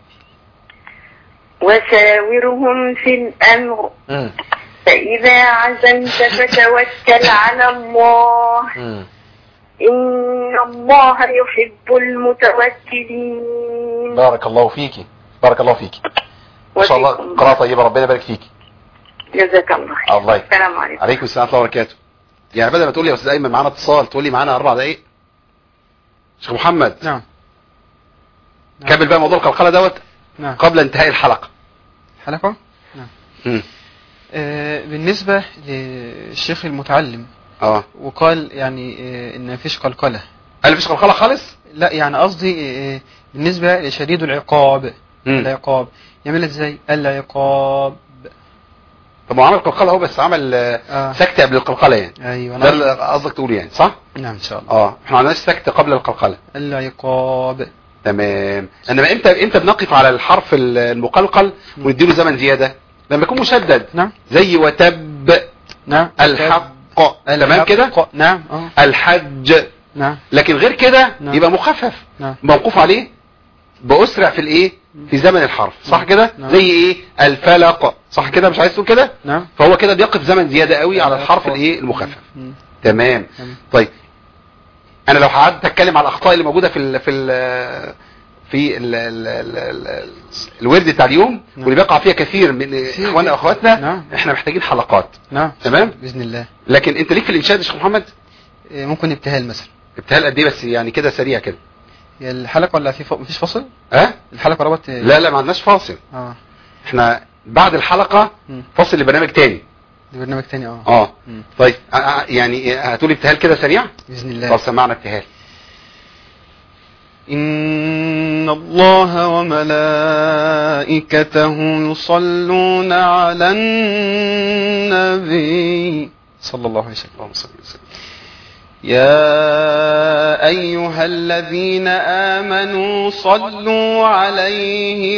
وشاورهم في الامر م. فاذا عزمت فتوكل على الله م. ان الله يحب المتوكلين. بارك الله فيكي، بارك الله فيكي ما شاء الله. قراءة طيبة، ربنا يبارك فيكي. جزاك الله خير. الله يبارك. السلام عليكم. عليكم السلام ورحمة الله وبركاته. يعني بدل ما تقول لي يا استاذ ايمن معانا اتصال تقول لي معانا اربع دقائق. شيخ محمد. نعم. كمل بقى موضوع القلقلة دوت. نعم. قبل انتهاء الحلقة. الحلقة؟ نعم. امم آه بالنسبة للشيخ المتعلم اه وقال يعني آه ان مفيش قلقلة. قال مفيش قلقلة خالص؟ لا يعني قصدي آه بالنسبة لشديد العقاب. مم. العقاب يعملها ازاي؟ العقاب. طب هو عمل قلقلة اهو بس عمل آه. سكت قبل القلقلة يعني. ايوه ده اللي قصدك تقول يعني صح؟ نعم ان شاء الله. اه احنا ما عندناش سكت قبل القلقلة. العقاب. تمام. انما امتى امتى بنقف على الحرف المقلقل ونديله زمن زيادة؟ لما يكون مشدد. نعم. زي وتب. نعم. الحق. تمام كده؟ نعم. اه الحج. نعم. لكن غير كده نعم. يبقى مخفف. نعم. موقوف عليه بأسرع في الايه؟ في زمن الحرف صح كده؟ نعم. زي ايه؟ الفلق صح كده؟ مش عايز تقول كده؟ نعم. فهو كده بيقف زمن زيادة قوي على الحرف الايه؟ المخفف. مم. تمام. مم. طيب انا لو قعدت اتكلم على الاخطاء اللي موجودة في ال في ال في ال ال ال ال الورد بتاع اليوم نعم. واللي بيقع فيها كثير من اخواننا واخواتنا نعم. احنا محتاجين حلقات. نعم. تمام باذن الله. لكن انت ليك في الانشاد يا شيخ محمد؟ ممكن ابتهال مثلا. ابتهال قد ايه بس يعني كده سريع كده؟ هي الحلقه ولا في ف... مفيش فاصل؟ اه الحلقه ربط. لا لا ما عندناش فاصل. اه احنا بعد الحلقه م. فاصل لبرنامج تاني برنامج تاني اه اه مم. طيب آه، آه، يعني هتقولي ابتهال كده سريع. بإذن الله. طب سمعنا ابتهال. إن الله وملائكته يصلون على النبي صلى الله عليه وسلم. اللهم صل وسلم. يا أيها الذين آمنوا صلوا عليه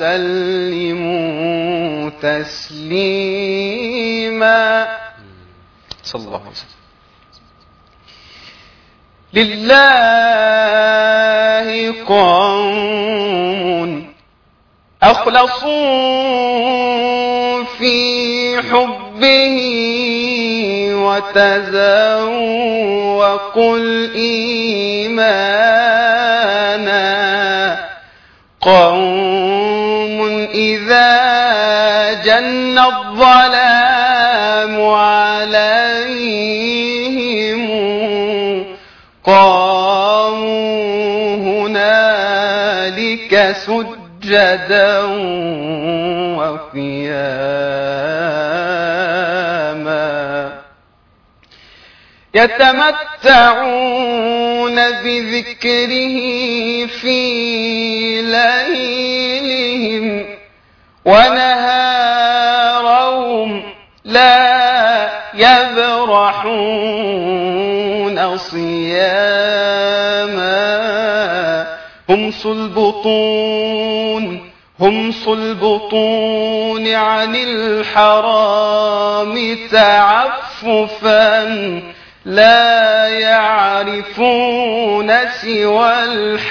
وسلموا تسليما. صلى الله عليه وسلم. لله قوم أخلصوا في حبه وتذوقوا الإيمانا، قوم إذا جن الظلام عليهم قاموا هنالك سجدا وقياما، يتمتعون بذكره في ليلهم ونهارهم لا يبرحون صياما، هم صلبطون هم صلبطون عن الحرام تعففا، لا يعرفون سوى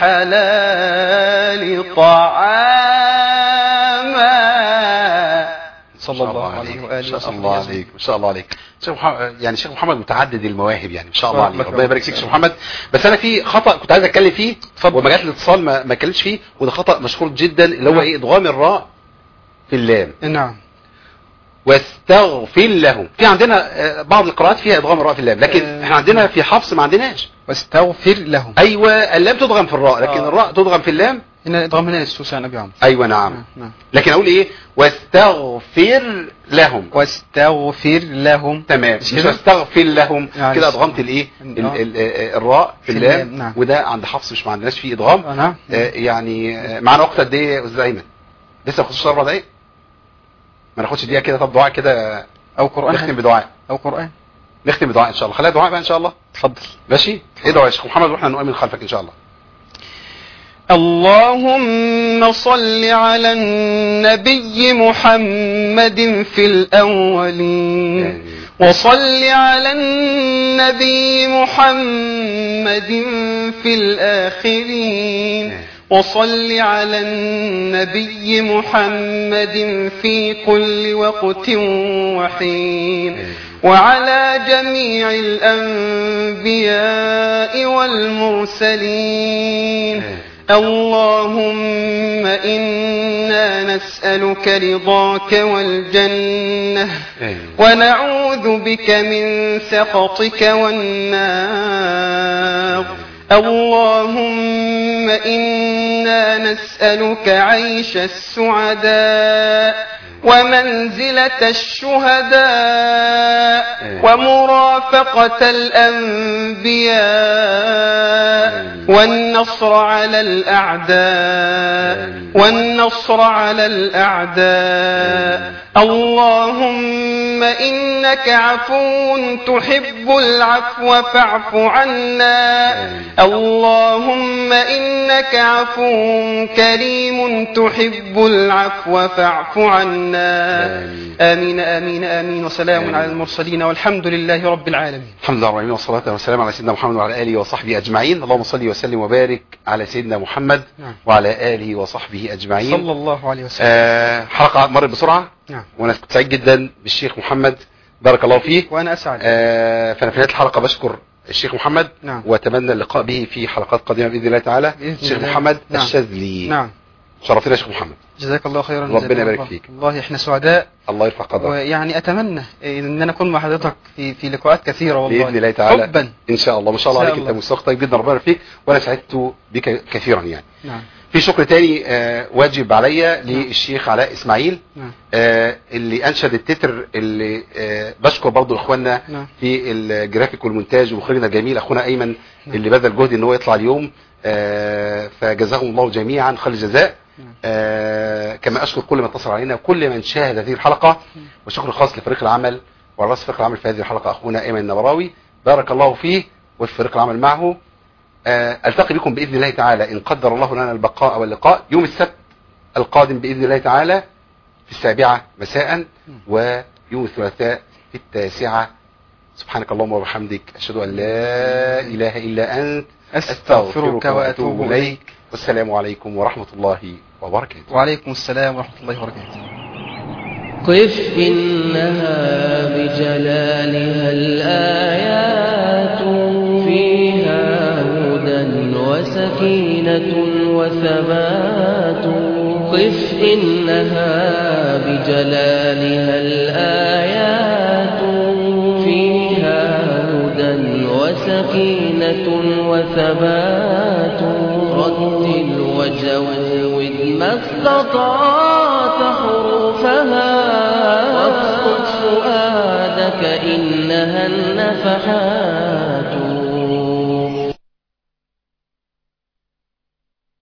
الحلال طعاما. صلى الله عليه وآله وسلم. ما شاء وصحبه الله أجمعين. عليك ما شاء الله عليك. شيخ محمد يعني شيخ محمد متعدد المواهب يعني ما شاء الله الله عليك. يبارك ربنا يبارك فيك يا شيخ محمد. بس انا في خطا كنت عايز اتكلم فيه وما جات الاتصال ما ما اتكلمتش فيه، وده خطا مشهور جدا اللي هو ايه؟ ادغام الراء في اللام. نعم. واستغفر لهم. في عندنا آه، بعض القراءات فيها ادغام الراء في اللام، لكن آه. احنا عندنا في حفص ما عندناش. واستغفر لهم. ايوه اللام تدغم في الراء لكن آه. الراء تدغم في اللام. إن إدغام هنا للسوسة يا نبي عمرو. ايوه نعم. نعم. لكن اقول ايه؟ واستغفر لهم. واستغفر لهم. تمام. مش مش كده؟ واستغفر لهم يعني كده ادغمت الايه؟ ال- آه. ال- آه، الراء في في اللام. اللام، نعم. وده عند حفص مش ما عندناش فيه ادغام. آه، نعم. آه، يعني آه، معانا وقت قد ايه يا استاذ ايمن؟ لسه ما خدتش اربع دقايق؟ ما ناخدش دقيقه كده؟ طب دعاء كده أو قرآن. نختم بدعاء. أو قرآن. نختم بدعاء ان شاء الله. خليها دعاء بقى ان شاء الله. اتفضل. ماشي. ادعوا يا شيخ محمد واحنا نؤمن خلفك ان شاء الله. اللهم صل على النبي محمد في الأولين، وصل على النبي محمد في الآخرين، وصل على النبي محمد في كل وقت وحين، وعلى جميع الأنبياء والمرسلين. اللهم إنا نسألك رضاك والجنة، ونعوذ بك من سخطك والنار. اللهم إنا نسألك عيش السعداء ومنزلة الشهداء ومرافقة الأنبياء والنصر على الأعداء والنصر على الأعداء. اللهم إنك عفو تحب العفو فاعف عنا. اللهم إنك عفو كريم تحب العفو فاعف عنا. آمين آمين آمين. وسلام على المرسلين والحمد لله رب العالمين. الحمد لله رب العالمين والصلاة والسلام على سيدنا محمد وعلى آله وصحبه أجمعين. اللهم صل وسلم وبارك على سيدنا محمد نعم. وعلى آله وصحبه أجمعين. صلى الله عليه وسلم. آه حلقة مرت بسرعة. نعم. وأنا كنت سعيد جدا بالشيخ محمد، بارك الله فيه. وأنا أسعد. آه فأنا في نهاية الحلقة بشكر الشيخ محمد. نعم. وأتمنى اللقاء به في حلقات قادمة بإذن الله تعالى. بإذن الشيخ الله. محمد نعم. الشاذلي. نعم. شرفتنا يا شيخ محمد. جزاك الله خيرا. ربنا جزاك يبارك الله. فيك. والله احنا سعداء، الله يرفع قدرك. ويعني اتمنى ان انا اكون مع حضرتك في في لقاءات كثيره والله بإذن الله تعالى. حبا. إن شاء الله. ما شاء الله إن شاء عليك. أنت الله. مستوى طيب جدا، ربنا يبارك فيك. وأنا سعدت بك كثيرا يعني. نعم. في شكر تاني آه واجب عليا للشيخ علاء اسماعيل نعم. آه اللي انشد التتر اللي آه بشكر برضو اخواننا نعم. في الجرافيك والمونتاج ومخرجنا الجميل اخونا ايمن نعم. اللي بذل جهد ان هو يطلع اليوم آه فجزاهم الله جميعا خير الجزاء. آه كما اشكر كل من اتصل علينا وكل من شاهد هذه الحلقه، وشكر خاص لفريق العمل وعلى راس فريق العمل في هذه الحلقه اخونا ايمن النبراوي بارك الله فيه وفي فريق العمل معه. آه التقي بكم باذن الله تعالى ان قدر الله لنا البقاء واللقاء يوم السبت القادم باذن الله تعالى في السابعه مساء، ويوم الثلاثاء في التاسعه. سبحانك اللهم وبحمدك اشهد ان لا اله الا انت استغفرك واتوب اليك، والسلام عليكم ورحمه الله وبركاته. وعليكم السلام ورحمة الله وبركاته. قف إنها بجلالها الآيات فيها هدى وسكينة وثبات. قف إنها بجلالها الآيات فيها هدى وسكينة وثبات. رتل وجود ما استطعت حروفها واسقط فؤادك إنها النفحات.